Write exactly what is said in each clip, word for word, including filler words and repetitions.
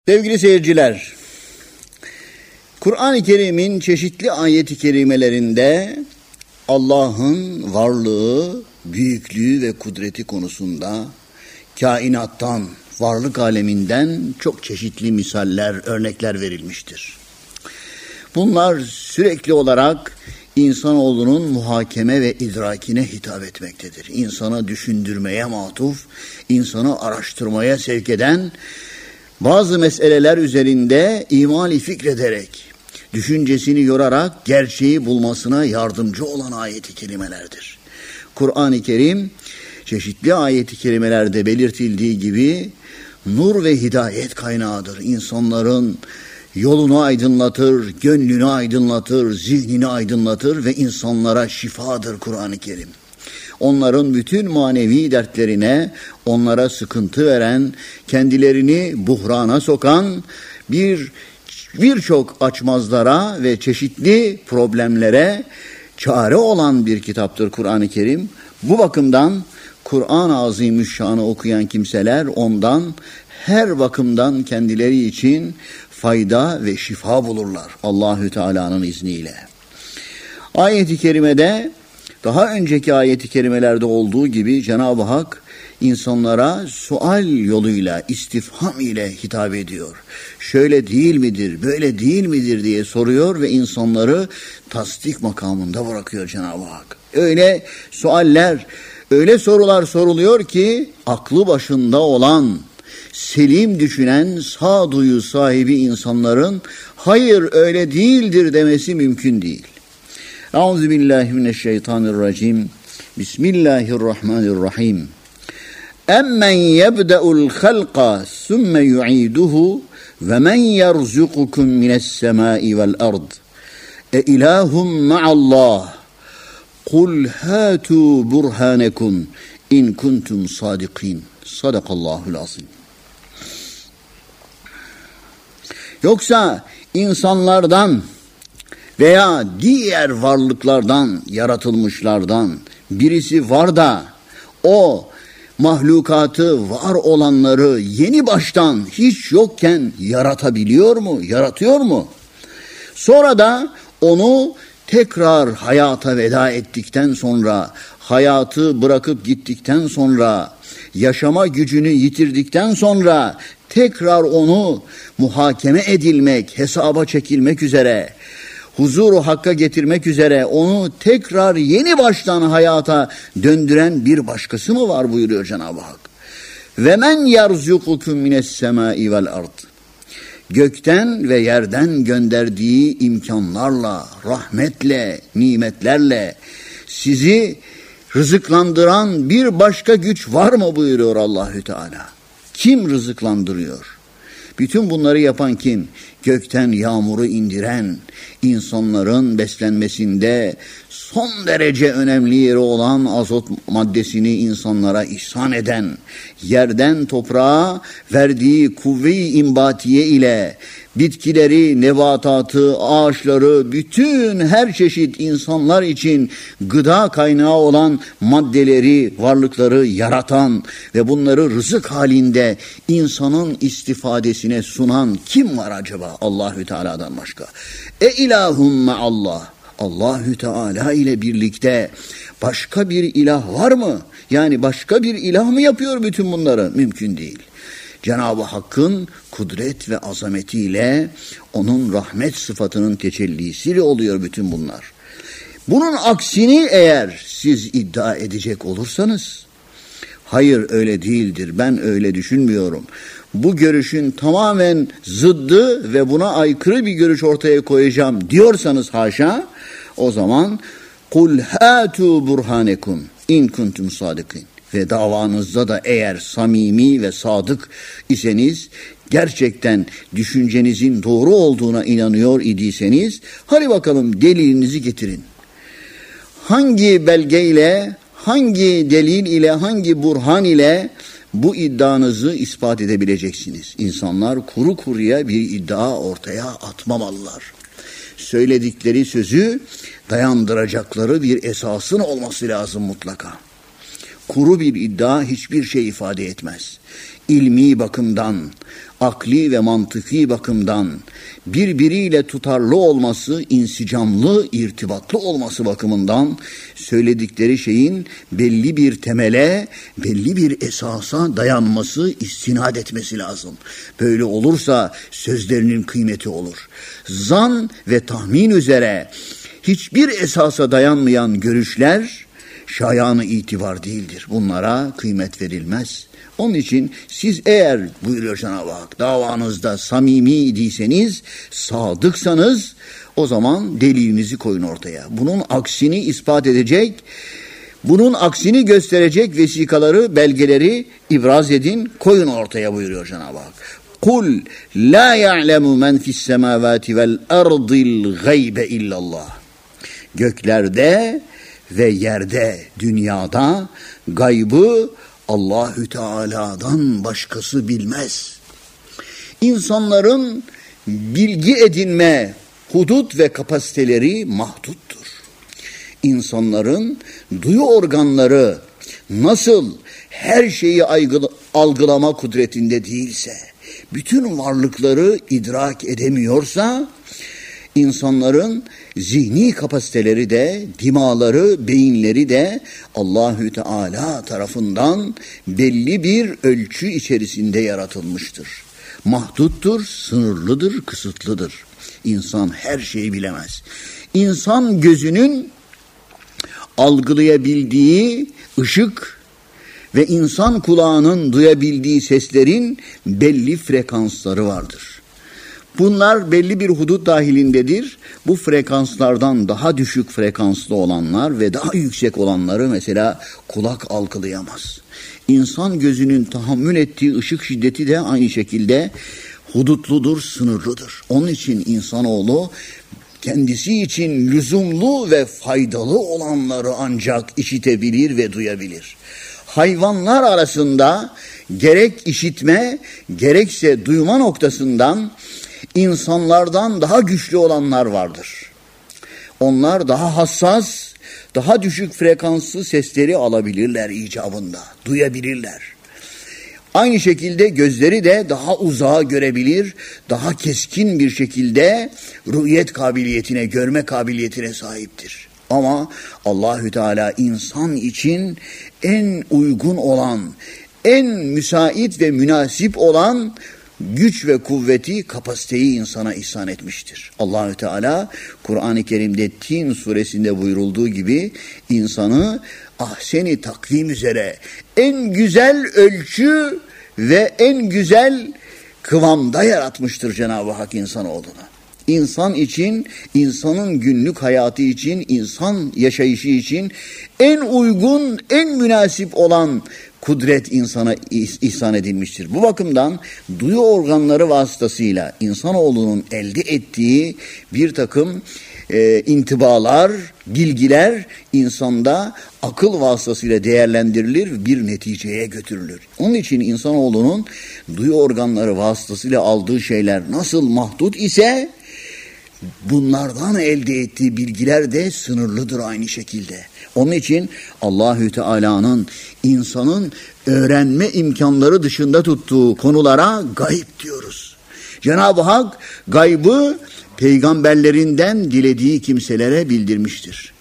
Sevgili seyirciler, Kur'an-ı Kerim'in çeşitli ayet-i kerimelerinde Allah'ın varlığı, büyüklüğü ve kudreti konusunda kainattan, varlık aleminden çok çeşitli misaller, örnekler verilmiştir. Bunlar sürekli olarak insanoğlunun muhakeme ve idrakine hitap etmektedir. İnsanı düşündürmeye matuf, insanı araştırmaya sevk eden, bazı meseleler üzerinde imali fikrederek, düşüncesini yorarak gerçeği bulmasına yardımcı olan ayet-i kerimelerdir. Kur'an-ı Kerim, çeşitli ayet-i kerimelerde belirtildiği gibi nur ve hidayet kaynağıdır. İnsanların yolunu aydınlatır, gönlünü aydınlatır, zihnini aydınlatır ve insanlara şifadır Kur'an-ı Kerim. Onların bütün manevi dertlerine, onlara sıkıntı veren, kendilerini buhrana sokan bir birçok açmazlara ve çeşitli problemlere çare olan bir kitaptır Kur'an-ı Kerim. Bu bakımdan Kur'an-ı Azimüşşan'ı okuyan kimseler ondan her bakımdan kendileri için fayda ve şifa bulurlar Allahü Teala'nın izniyle. Ayet-i kerimede daha önceki ayet-i kerimelerde olduğu gibi Cenab-ı Hak insanlara sual yoluyla, istifham ile hitap ediyor. Şöyle değil midir, böyle değil midir diye soruyor ve insanları tasdik makamında bırakıyor Cenab-ı Hak. Öyle sualler, öyle sorular soruluyor ki aklı başında olan, selim düşünen, sağduyu sahibi insanların hayır öyle değildir demesi mümkün değil. Euzubillahimineşşeytanirracim. Bismillahirrahmanirrahim. Emmen yebde'ul halqa sümme yu'iduhu ve men yerzukukum mine's-semai vel ard. E ilahum ma'allah. Kul hatu burhanekum in kuntum sadikin. Sadakallahul azim. Yoksa insanlardan veya diğer varlıklardan, yaratılmışlardan birisi var da o mahlukatı, var olanları yeni baştan hiç yokken yaratabiliyor mu, yaratıyor mu? Sonra da onu tekrar hayata veda ettikten sonra, hayatı bırakıp gittikten sonra, yaşama gücünü yitirdikten sonra tekrar onu muhakeme edilmek, hesaba çekilmek üzere, huzuru hakka getirmek üzere onu tekrar yeni baştan hayata döndüren bir başkası mı var buyuruyor Cenab-ı Hak. Ve men yerzukukum mine's-semai vel ard. Gökten ve yerden gönderdiği imkanlarla, rahmetle, nimetlerle sizi rızıklandıran bir başka güç var mı buyuruyor Allahü Teala. Kim rızıklandırıyor? Bütün bunları yapan kim? Gökten yağmuru indiren, insanların beslenmesinde son derece önemli yeri olan azot maddesini insanlara ihsan eden, yerden toprağa verdiği kuvve-i imbatiye ile bitkileri, nebatatı, ağaçları, bütün her çeşit insanlar için gıda kaynağı olan maddeleri, varlıkları yaratan ve bunları rızık halinde insanın istifadesine sunan kim var acaba Allahü Teala'dan başka? E ilahum Allah. Allahü Teala ile birlikte başka bir ilah var mı? Yani başka bir ilah mı yapıyor bütün bunları? Mümkün değil. Cenab-ı Hakk'ın kudret ve azametiyle, onun rahmet sıfatının tecellisiyle oluyor bütün bunlar. Bunun aksini eğer siz iddia edecek olursanız, hayır öyle değildir, ben öyle düşünmüyorum, bu görüşün tamamen zıddı ve buna aykırı bir görüş ortaya koyacağım diyorsanız haşa, o zaman kul hatu burhanekum in kuntum sadikin. Ve davanızda da eğer samimi ve sadık iseniz, gerçekten düşüncenizin doğru olduğuna inanıyor idiyseniz, hadi bakalım delilinizi getirin. Hangi belgeyle, hangi delil ile, hangi burhan ile bu iddianızı ispat edebileceksiniz? İnsanlar kuru kuruya bir iddia ortaya atmamalılar. Söyledikleri sözü dayandıracakları bir esasın olması lazım mutlaka. Kuru bir iddia hiçbir şey ifade etmez. ilmi bakımdan, akli ve mantıki bakımdan birbiriyle tutarlı olması, insicamlı, irtibatlı olması bakımından söyledikleri şeyin belli bir temele, belli bir esasa dayanması, istinad etmesi lazım. Böyle olursa sözlerinin kıymeti olur. Zan ve tahmin üzere hiçbir esasa dayanmayan görüşler şayanı itibar değildir. Bunlara kıymet verilmez. Onun için siz eğer buyuruyor Cenab-ı Hak davanızda samimi idiyseniz, sadıksanız o zaman delilinizi koyun ortaya. Bunun aksini ispat edecek, bunun aksini gösterecek vesikaları, belgeleri ibraz edin, koyun ortaya buyuruyor Cenab-ı Hak. Kul la ya'lemu men fis semavati vel ardil gaybe illallah. Göklerde ve yerde, dünyada gaybı Allahü Teala'dan başkası bilmez. İnsanların bilgi edinme hudut ve kapasiteleri mahduttur. İnsanların duyu organları nasıl her şeyi algılama kudretinde değilse, bütün varlıkları idrak edemiyorsa, İnsanların zihni kapasiteleri de, dimaları, beyinleri de Allahü Teala tarafından belli bir ölçü içerisinde yaratılmıştır. Mahduttur, sınırlıdır, kısıtlıdır. İnsan her şeyi bilemez. İnsan gözünün algılayabildiği ışık ve insan kulağının duyabildiği seslerin belli frekansları vardır. Bunlar belli bir hudut dahilindedir. Bu frekanslardan daha düşük frekanslı olanlar ve daha yüksek olanları mesela kulak algılayamaz. İnsan gözünün tahammül ettiği ışık şiddeti de aynı şekilde hudutludur, sınırlıdır. Onun için insanoğlu kendisi için lüzumlu ve faydalı olanları ancak işitebilir ve duyabilir. Hayvanlar arasında gerek işitme, gerekse duyma noktasından insanlardan daha güçlü olanlar vardır. Onlar daha hassas, daha düşük frekanslı sesleri alabilirler icabında, duyabilirler. Aynı şekilde gözleri de daha uzağa görebilir, daha keskin bir şekilde rü'yet kabiliyetine, görme kabiliyetine sahiptir. Ama Allahü Teala insan için en uygun olan, en müsait ve münasip olan güç ve kuvveti, kapasiteyi insana ihsan etmiştir. Allahü Teala Kur'an-ı Kerim'de Tin suresinde buyurulduğu gibi insanı ahseni takvim üzere en güzel ölçü ve en güzel kıvamda yaratmıştır Cenab-ı Hak insanoğluna. İnsan için, insanın günlük hayatı için, insan yaşayışı için en uygun, en münasip olan kudret insana ihsan edilmiştir. Bu bakımdan duyu organları vasıtasıyla insanoğlunun elde ettiği bir takım e, intibalar, bilgiler insanda akıl vasıtasıyla değerlendirilir, bir neticeye götürülür. Onun için insanoğlunun duyu organları vasıtasıyla aldığı şeyler nasıl mahdut ise, bunlardan elde ettiği bilgiler de sınırlıdır aynı şekilde. Onun için Allahü Teala'nın insanın öğrenme imkanları dışında tuttuğu konulara gayb diyoruz. Cenab-ı Hak gaybı peygamberlerinden dilediği kimselere bildirmiştir.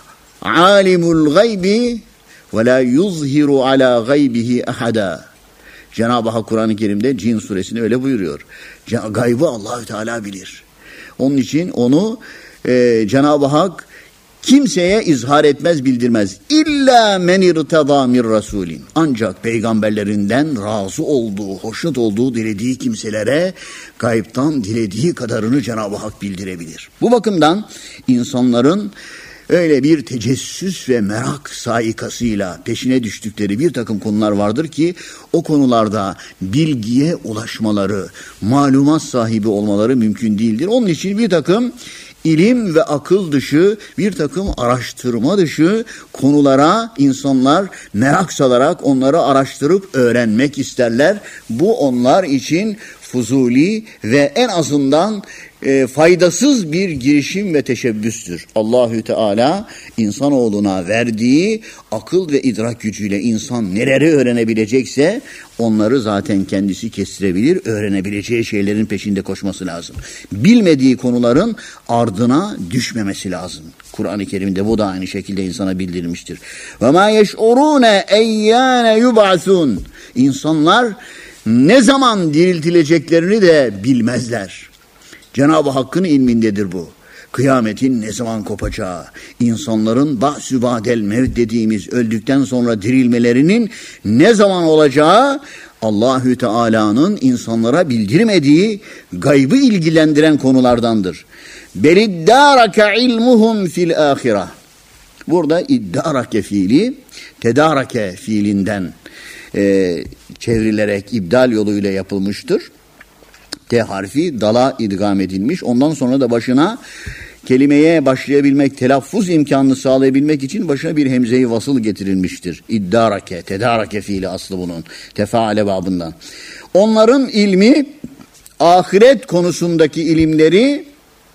Alimul gaybi ve la yuzhiru ala gaybihi ahada. Cenab-ı Hak Kur'an-ı Kerim'de Cin suresinde öyle buyuruyor. Gaybı Allahü Teala bilir. Onun için onu e, Cenab-ı Hak kimseye izhar etmez, bildirmez. İlla men irtada min rasulin. Ancak peygamberlerinden razı olduğu, hoşnut olduğu, dilediği kimselere gaybtan dilediği kadarını Cenab-ı Hak bildirebilir. Bu bakımdan insanların öyle bir tecessüs ve merak saikasıyla peşine düştükleri bir takım konular vardır ki o konularda bilgiye ulaşmaları, malumat sahibi olmaları mümkün değildir. Onun için bir takım ilim ve akıl dışı, bir takım araştırma dışı konulara insanlar merak salarak onları araştırıp öğrenmek isterler. Bu onlar için fuzuli ve en azından e, faydasız bir girişim ve teşebbüstür. Allahü Teala insanoğluna verdiği akıl ve idrak gücüyle insan neleri öğrenebilecekse onları zaten kendisi kestirebilir, öğrenebileceği şeylerin peşinde koşması lazım. Bilmediği konuların ardına düşmemesi lazım. Kur'an-ı Kerim'de bu da aynı şekilde insana bildirilmiştir. Ve ma yeş'urune eyyâne yub'asûn. İnsanlar ne zaman diriltileceklerini de bilmezler. Cenab-ı Hakk'ın ilmindedir bu. Kıyametin ne zaman kopacağı, insanların ba'sü ba'del mevt dediğimiz öldükten sonra dirilmelerinin ne zaman olacağı Allahü Teala'nın insanlara bildirmediği, gaybı ilgilendiren konulardandır. Beliddârake ilmuhum fil âhireh. Burada iddarake fiili, tedarake fiilinden e, çevrilerek ibdal yoluyla yapılmıştır. T harfi dala idgam edilmiş. Ondan sonra da başına kelimeye başlayabilmek, telaffuz imkanını sağlayabilmek için başına bir hemze-i vasıl getirilmiştir. İddarake, tedarake fiili aslı bunun. Tefaale babından. Onların ilmi, ahiret konusundaki ilimleri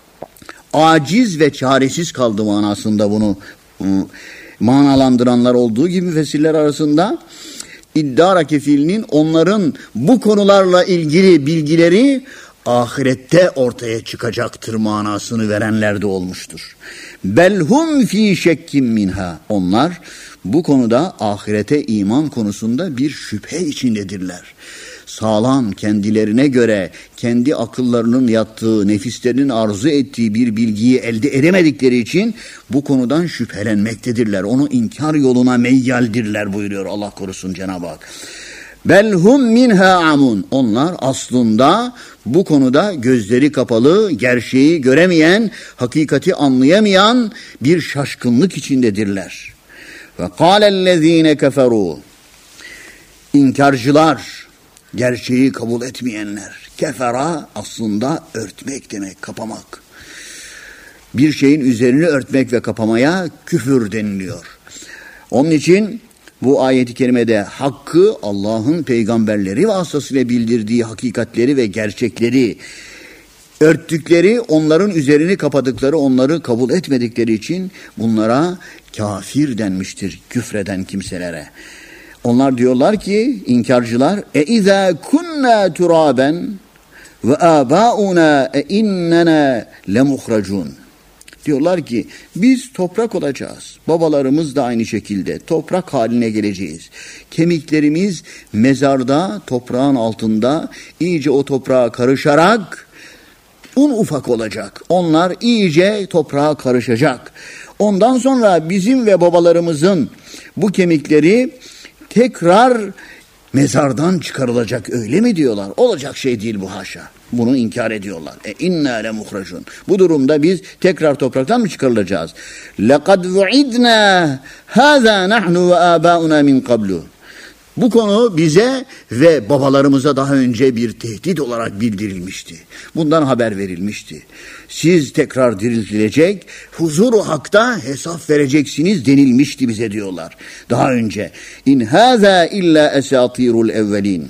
aciz ve çaresiz kaldı manasında bunu ıı, manalandıranlar olduğu gibi müfessirler arasında iddarake fiilinin onların bu konularla ilgili bilgileri ahirette ortaya çıkacaktır manasını verenler de olmuştur. Belhum fi şekkim minha. Onlar bu konuda ahirete iman konusunda bir şüphe içindedirler. Sağlam kendilerine göre kendi akıllarının yattığı, nefislerinin arzu ettiği bir bilgiyi elde edemedikleri için bu konudan şüphelenmektedirler. Onu inkar yoluna meyyaldirler buyuruyor Allah korusun Cenab-ı Hak. Belhum minha amun. Onlar aslında bu konuda gözleri kapalı, gerçeği göremeyen, hakikati anlayamayan bir şaşkınlık içindedirler. Ve kâlellezîne keferû. İnkarcılar, gerçeği kabul etmeyenler. Kefera aslında örtmek demek, kapamak. Bir şeyin üzerini örtmek ve kapamaya küfür deniliyor. Onun için bu ayet-i kerimede hakkı Allah'ın peygamberleri vasıtasıyla bildirdiği hakikatleri ve gerçekleri örttükleri, onların üzerini kapadıkları, onları kabul etmedikleri için bunlara kafir denmiştir, küfreden kimselere. Onlar diyorlar ki, inkarcılar, e izâ kunnâ turâben ve âbâuna e innena lemuhracûn. Diyorlar ki biz toprak olacağız. Babalarımız da aynı şekilde toprak haline geleceğiz. Kemiklerimiz mezarda, toprağın altında iyice o toprağa karışarak un ufak olacak. Onlar iyice toprağa karışacak. Ondan sonra bizim ve babalarımızın bu kemikleri tekrar mezardan çıkarılacak, öyle mi diyorlar? Olacak şey değil bu, haşa. Bunu inkar ediyorlar. E inna lemuhracun. Bu durumda biz tekrar topraktan mı çıkarılacağız? Lekad vu'idna hâzâ nahnu ve âbâuna min qablu. Bu konu bize ve babalarımıza daha önce bir tehdit olarak bildirilmişti. Bundan haber verilmişti. Siz tekrar diriltilecek, huzur-u hakta hesap vereceksiniz denilmişti bize diyorlar. Daha önce. İn hâzâ illa esâtirul evvelin.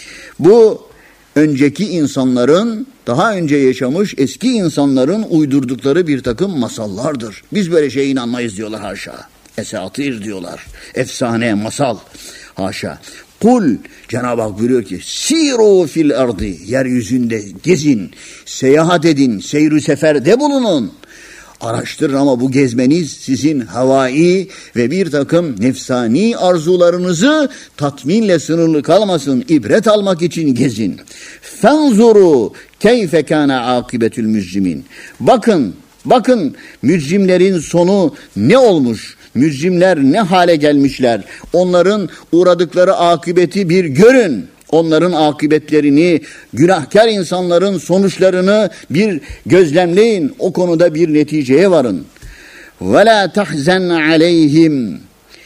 Bu önceki insanların, daha önce yaşamış eski insanların uydurdukları bir takım masallardır. Biz böyle şeye inanmayız diyorlar, haşa. Esatir diyorlar. Efsane, masal. Haşa. Kul, Cenab-ı Hak buyuruyor ki, siru fil ardı, yeryüzünde gezin, seyahat edin, seyr-ü seferde bulunun. Araştırın ama bu gezmeniz sizin havai ve bir takım nefsani arzularınızı tatminle sınırlı kalmasın. İbret almak için gezin. Fenzuru keyfe kana akibetül mücrimin. Bakın, bakın mücrimlerin sonu ne olmuş? Mücrimler ne hale gelmişler? Onların uğradıkları akıbeti bir görün. Onların akıbetlerini, günahkar insanların sonuçlarını bir gözlemleyin. O konuda bir neticeye varın. وَلَا تَحْزَنْ عَلَيْهِمْ.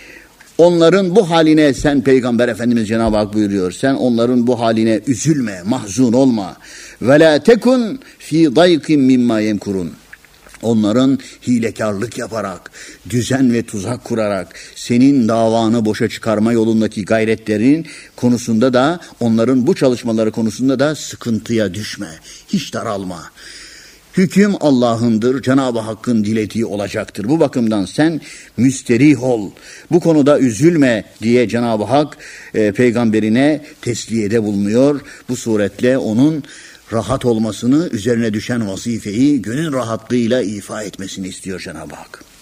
Onların bu haline sen, Peygamber Efendimiz Cenab-ı Hak buyuruyor, sen onların bu haline üzülme, mahzun olma. وَلَا تَكُنْ ف۪ي ضَيْقٍ مِمَّا يَمْكُرُونَ. onların hilekarlık yaparak, düzen ve tuzak kurarak senin davanı boşa çıkarma yolundaki gayretlerin konusunda da, onların bu çalışmaları konusunda da sıkıntıya düşme. Hiç daralma. Hüküm Allah'ındır, Cenab-ı Hakk'ın dilediği olacaktır. Bu bakımdan sen müsterih ol, bu konuda üzülme diye Cenab-ı Hak e, peygamberine tesliyede bulunuyor. Bu suretle onun rahat olmasını, üzerine düşen vazifeyi gönül rahatlığıyla ifa etmesini istiyor Cenab-ı Hak.